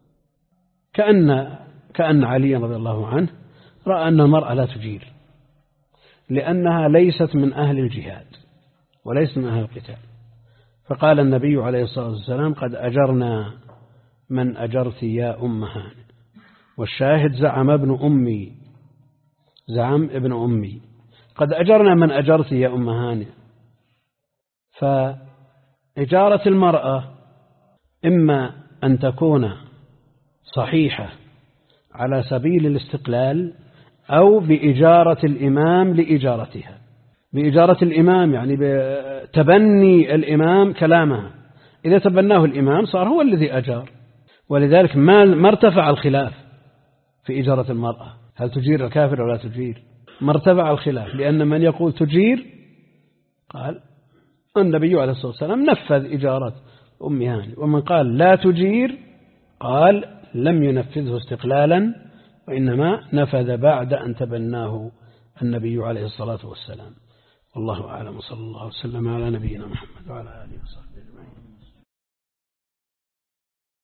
كأن علي رضي الله عنه رأى أن المرأة لا تجير لأنها ليست من أهل الجهاد وليست من أهل القتال، فقال النبي عليه الصلاة والسلام: قد أجرنا من أجرت يا أم هانئ. والشاهد زعم ابن أمي قد أجرنا من أجرت يا أم هانئ. فإجارة المرأة إما أن تكون صحيحة على سبيل الاستقلال، أو بإجارة الإمام لإجارتها. بإجارة الإمام يعني بتبني الإمام كلامها، إذا تبناه الإمام صار هو الذي أجار. ولذلك ما ارتفع الخلاف في إجارة المرأة، هل تجير الكافر ولا تجير؟ ما ارتفع الخلاف، لأن من يقول تجير قال النبي عليه الصلاة والسلام نفذ إجارة أم هانئ، ومن قال لا تجير قال لم ينفذه استقلالا، وإنما نفذ بعد أن تبناه النبي عليه الصلاة والسلام. والله أعلم، صلى الله وسلم على نبينا محمد وعلى آله وصحبه.